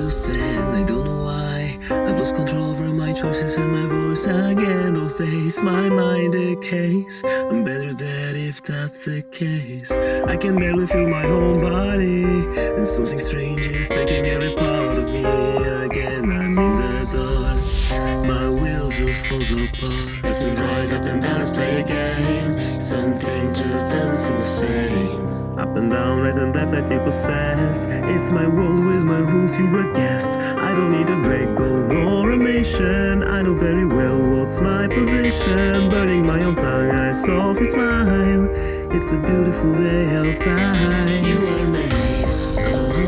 confused and I don't know why. I've lost control over my choices and my voice again. Those days, my mind decays. I'm better dead if that's the case. I can barely feel my whole body, and something strange is taking every part of me. Again, I'm in the dark. My will just falls apart. Left and right, up and down, let's play a game. Something just doesn't seem the same. Up and down, right and left, I feel possessed. It's my world with my rules, you're a guest. I don't need a great goal nor a mission. I know very well what's my position. Burning my own tongue, I softly smile. It's a beautiful day outside. You are made of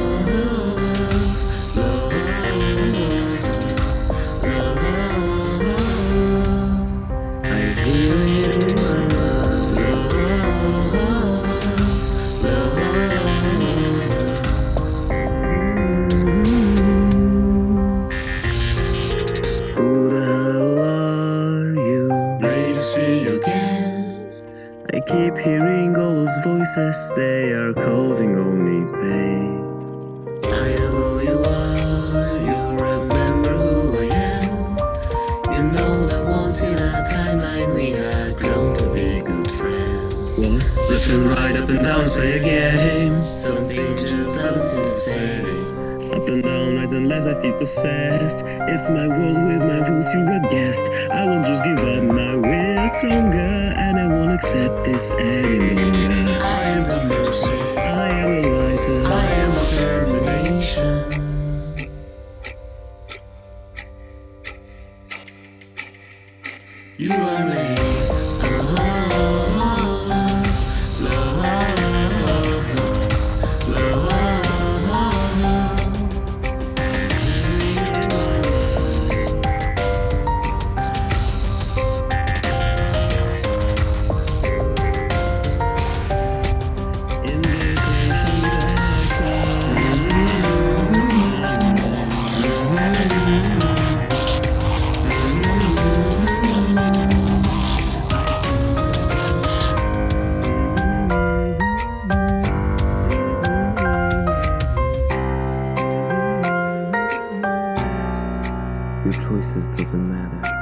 love, love. I hear it in my mind. I keep hearing all those voices, they are causing only pain. I know who you are, you remember who I am. You know that once in a timeline we had grown to be good friends. Left and right, up and down, play a game. Something just doesn't seem the same. Up and down, right and left, I feel possessed. It's my world with my rules, you're a guest. I won't just give up, my will is stronger, and I won't accept this any longer. I am the mercy, I am a lighter, I am determination. You are made of love, love. Your choices doesn't matter.